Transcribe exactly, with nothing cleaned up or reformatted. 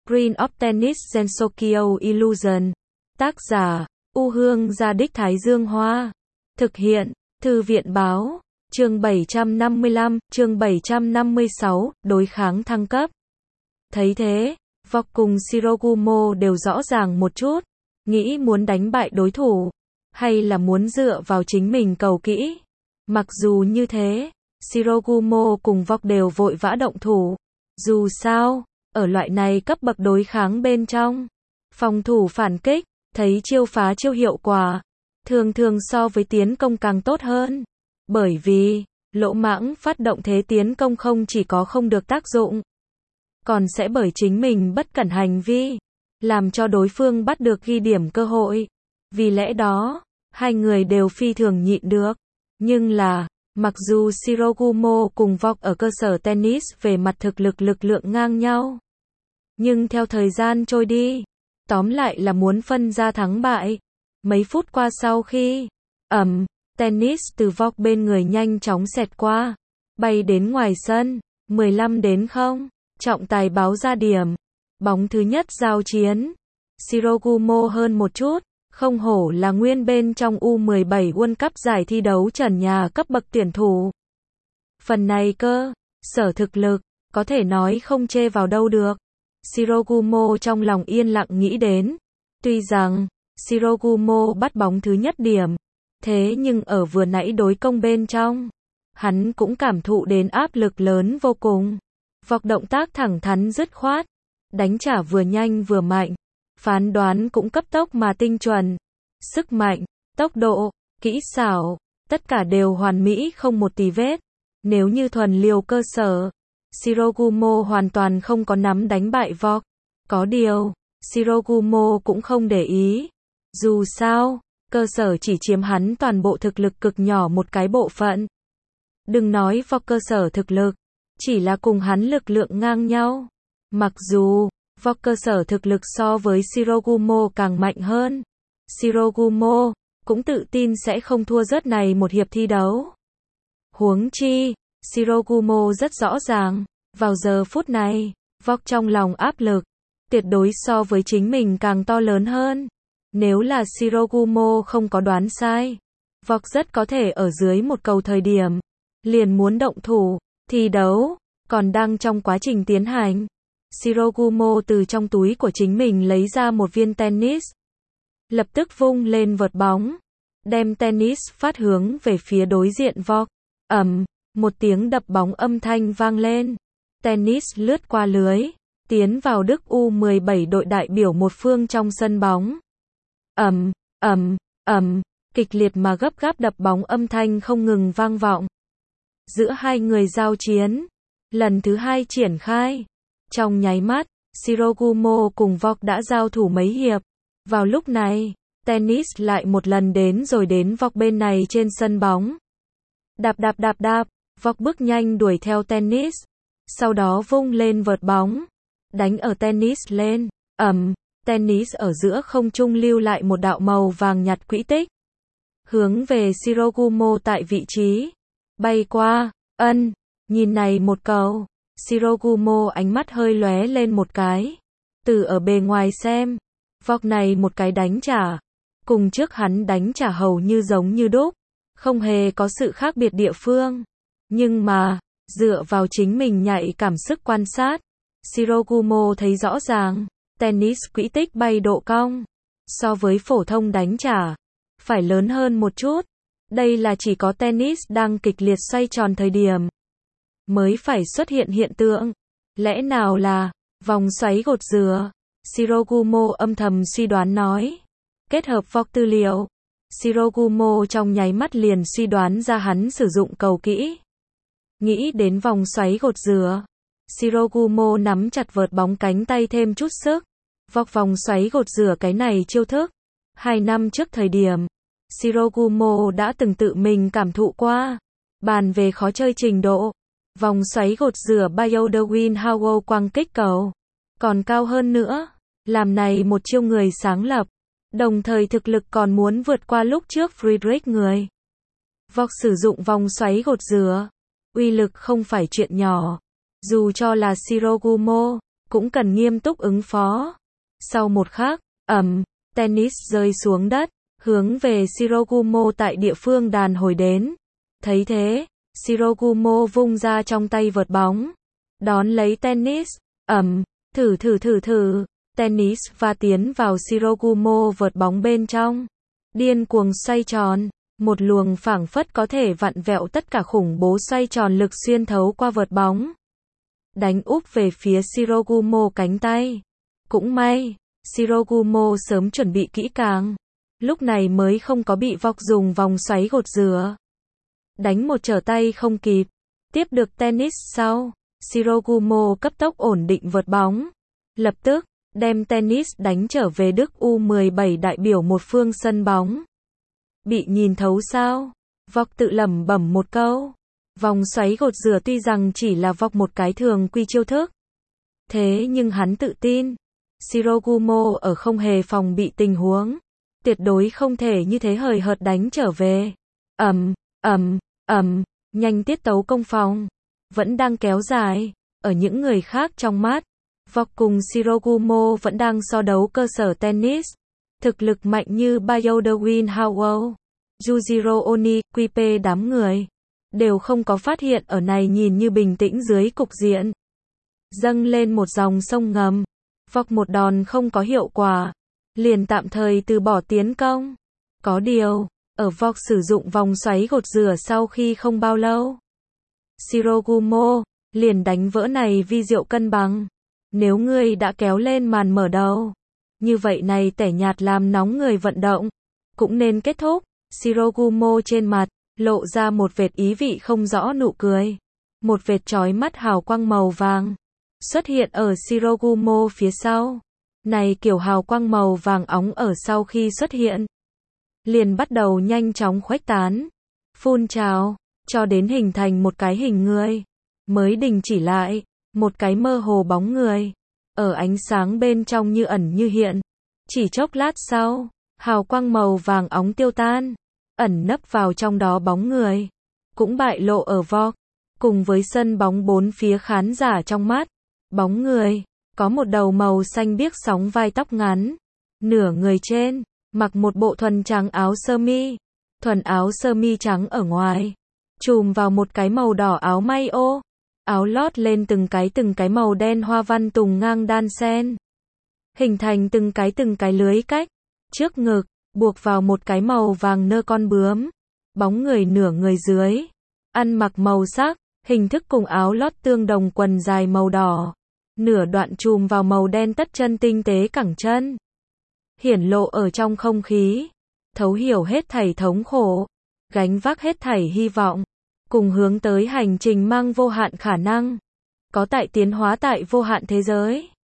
Screen of Tennis Gensokyo Illusion. Tác giả, U Hương Gia Đích Thái Dương Hoa. Thực hiện, Thư viện Báo. Chương bảy trăm năm mươi lăm, chương bảy trăm năm mươi sáu, đối kháng thăng cấp. Thấy thế, Vok cùng Shirogumo đều rõ ràng một chút, nghĩ muốn đánh bại đối thủ, hay là muốn dựa vào chính mình cầu kỹ. Mặc dù như thế, Shirogumo cùng Vok đều vội vã động thủ. Dù sao, ở loại này cấp bậc đối kháng bên trong, phòng thủ phản kích, thấy chiêu phá chiêu hiệu quả, thường thường so với tiến công càng tốt hơn. Bởi vì, lỗ mãng phát động thế tiến công không chỉ có không được tác dụng, còn sẽ bởi chính mình bất cẩn hành vi, làm cho đối phương bắt được ghi điểm cơ hội. Vì lẽ đó, hai người đều phi thường nhịn được. Nhưng là, mặc dù Shirogumo cùng Vok ở cơ sở tennis về mặt thực lực lực lượng ngang nhau, nhưng theo thời gian trôi đi, tóm lại là muốn phân ra thắng bại. Mấy phút qua sau khi, ầm, tennis từ Vok bên người nhanh chóng xẹt qua, bay đến ngoài sân, mười lăm đến không, trọng tài báo ra điểm. Bóng thứ nhất giao chiến, Shirogumo hơn một chút, không hổ là nguyên bên trong U mười bảy World Cup giải thi đấu trần nhà cấp bậc tuyển thủ. Phần này cơ, sở thực lực, có thể nói không chê vào đâu được. Shirogumo trong lòng yên lặng nghĩ đến. Tuy rằng, Shirogumo bắt bóng thứ nhất điểm, thế nhưng ở vừa nãy đối công bên trong, hắn cũng cảm thụ đến áp lực lớn vô cùng. Vok động tác thẳng thắn dứt khoát, đánh trả vừa nhanh vừa mạnh, phán đoán cũng cấp tốc mà tinh chuẩn. Sức mạnh, tốc độ, kỹ xảo, tất cả đều hoàn mỹ không một tì vết. Nếu như thuần liều cơ sở, Shirogumo hoàn toàn không có nắm đánh bại Vok. Có điều, Shirogumo cũng không để ý. Dù sao, cơ sở chỉ chiếm hắn toàn bộ thực lực cực nhỏ một cái bộ phận. Đừng nói Vok cơ sở thực lực, chỉ là cùng hắn lực lượng ngang nhau. Mặc dù, Vok cơ sở thực lực so với Shirogumo càng mạnh hơn, Shirogumo cũng tự tin sẽ không thua rớt này một hiệp thi đấu. Huống chi, Shirogumo rất rõ ràng, vào giờ phút này, Vok trong lòng áp lực, tuyệt đối so với chính mình càng to lớn hơn. Nếu là Shirogumo không có đoán sai, Vok rất có thể ở dưới một cầu thời điểm, liền muốn động thủ. Thi đấu còn đang trong quá trình tiến hành, Shirogumo từ trong túi của chính mình lấy ra một viên tennis, lập tức vung lên vợt bóng, đem tennis phát hướng về phía đối diện Vok. Ầm, một tiếng đập bóng âm thanh vang lên, tennis lướt qua lưới, tiến vào Đức U mười bảy đội đại biểu một phương trong sân bóng. Ầm, ầm, ầm, kịch liệt mà gấp gáp đập bóng âm thanh không ngừng vang vọng. Giữa hai người giao chiến, lần thứ hai triển khai. Trong nháy mắt, Shirogumo cùng Vok đã giao thủ mấy hiệp. Vào lúc này, tennis lại một lần đến rồi đến Vok bên này trên sân bóng. Đạp đạp đạp đạp, Vok bước nhanh đuổi theo tennis. Sau đó vung lên vợt bóng, đánh ở tennis lên. Ầm, tennis ở giữa không trung lưu lại một đạo màu vàng nhạt quỹ tích, hướng về Shirogumo tại vị trí bay qua. Ân, nhìn này một cầu, Shirogumo ánh mắt hơi lóe lên một cái. Từ ở bề ngoài xem, Vok này một cái đánh trả, cùng trước hắn đánh trả hầu như giống như đúc, không hề có sự khác biệt địa phương. Nhưng mà, dựa vào chính mình nhạy cảm sức quan sát, Shirogumo thấy rõ ràng, tennis quỹ tích bay độ cong, so với phổ thông đánh trả, phải lớn hơn một chút. Đây là chỉ có tennis đang kịch liệt xoay tròn thời điểm mới phải xuất hiện hiện tượng. Lẽ nào là vòng xoáy gột dừa? Shirogumo âm thầm suy đoán nói. Kết hợp Vok tư liệu, Shirogumo trong nháy mắt liền suy đoán ra hắn sử dụng cầu kỹ. Nghĩ đến vòng xoáy gột dừa, Shirogumo nắm chặt vợt bóng cánh tay thêm chút sức. Vok vòng xoáy gột dừa cái này chiêu thức, hai năm trước thời điểm, Shirogumo đã từng tự mình cảm thụ qua. Bàn về khó chơi trình độ, vòng xoáy gột rửa Biodewin Howell quang kích cầu còn cao hơn nữa. Làm này một chiêu người sáng lập, đồng thời thực lực còn muốn vượt qua lúc trước Friedrich người. Vok sử dụng vòng xoáy gột rửa, uy lực không phải chuyện nhỏ. Dù cho là Shirogumo, cũng cần nghiêm túc ứng phó. Sau một khắc, ầm, tennis rơi xuống đất, hướng về Shirogumo tại địa phương đàn hồi đến. Thấy thế, Shirogumo vung ra trong tay vợt bóng, đón lấy tennis, ầm, thử thử thử thử, tennis và tiến vào Shirogumo vợt bóng bên trong, điên cuồng xoay tròn, một luồng phảng phất có thể vặn vẹo tất cả khủng bố xoay tròn lực xuyên thấu qua vợt bóng, đánh úp về phía Shirogumo cánh tay. Cũng may, Shirogumo sớm chuẩn bị kỹ càng, lúc này mới không có bị Vọc dùng vòng xoáy gột rửa. Đánh một trở tay không kịp, tiếp được tennis sau, Shirogumo cấp tốc ổn định vợt bóng, lập tức đem tennis đánh trở về Đức U mười bảy đại biểu một phương sân bóng. Bị nhìn thấu sao? Vọc tự lẩm bẩm một câu. Vòng xoáy gột rửa tuy rằng chỉ là Vọc một cái thường quy chiêu thức, thế nhưng hắn tự tin, Shirogumo ở không hề phòng bị tình huống, tuyệt đối không thể như thế hời hợt đánh trở về. Ầm, ầm, ầm, nhanh tiết tấu công phòng vẫn đang kéo dài, ở những người khác trong mắt, Vọc cùng Shirogumo vẫn đang so đấu cơ sở tennis, thực lực mạnh như Bayodewin Howell, Yujiro Oni, quy pê đám người đều không có phát hiện ở này nhìn như bình tĩnh dưới cục diện dâng lên một dòng sông ngầm. Vọc một đòn không có hiệu quả, liền tạm thời từ bỏ tiến công. Có điều, ở Vọc sử dụng vòng xoáy gột rửa sau khi không bao lâu, Shirogumo liền đánh vỡ này vi diệu cân bằng. Nếu ngươi đã kéo lên màn mở đầu, như vậy này tẻ nhạt làm nóng người vận động cũng nên kết thúc. Shirogumo trên mặt lộ ra một vệt ý vị không rõ nụ cười, một vệt chói mắt hào quang màu vàng xuất hiện ở Shirogumo phía sau. Này kiểu hào quang màu vàng óng ở sau khi xuất hiện, liền bắt đầu nhanh chóng khuếch tán, phun trào, cho đến hình thành một cái hình người, mới đình chỉ lại, một cái mơ hồ bóng người, ở ánh sáng bên trong như ẩn như hiện. Chỉ chốc lát sau, hào quang màu vàng óng tiêu tan, ẩn nấp vào trong đó bóng người, cũng bại lộ ở Vọc, cùng với sân bóng bốn phía khán giả trong mắt. Bóng người có một đầu màu xanh biếc sóng vai tóc ngắn, nửa người trên mặc một bộ thuần trắng áo sơ mi, thuần áo sơ mi trắng ở ngoài trùm vào một cái màu đỏ áo may ô, áo lót lên từng cái từng cái màu đen hoa văn tùng ngang đan xen, hình thành từng cái từng cái lưới cách, trước ngực buộc vào một cái màu vàng nơ con bướm. Bóng người nửa người dưới ăn mặc màu sắc hình thức cùng áo lót tương đồng quần dài màu đỏ, nửa đoạn trùm vào màu đen tất chân tinh tế cẳng chân, hiển lộ ở trong không khí, thấu hiểu hết thảy thống khổ, gánh vác hết thảy hy vọng, cùng hướng tới hành trình mang vô hạn khả năng, có tại tiến hóa tại vô hạn thế giới.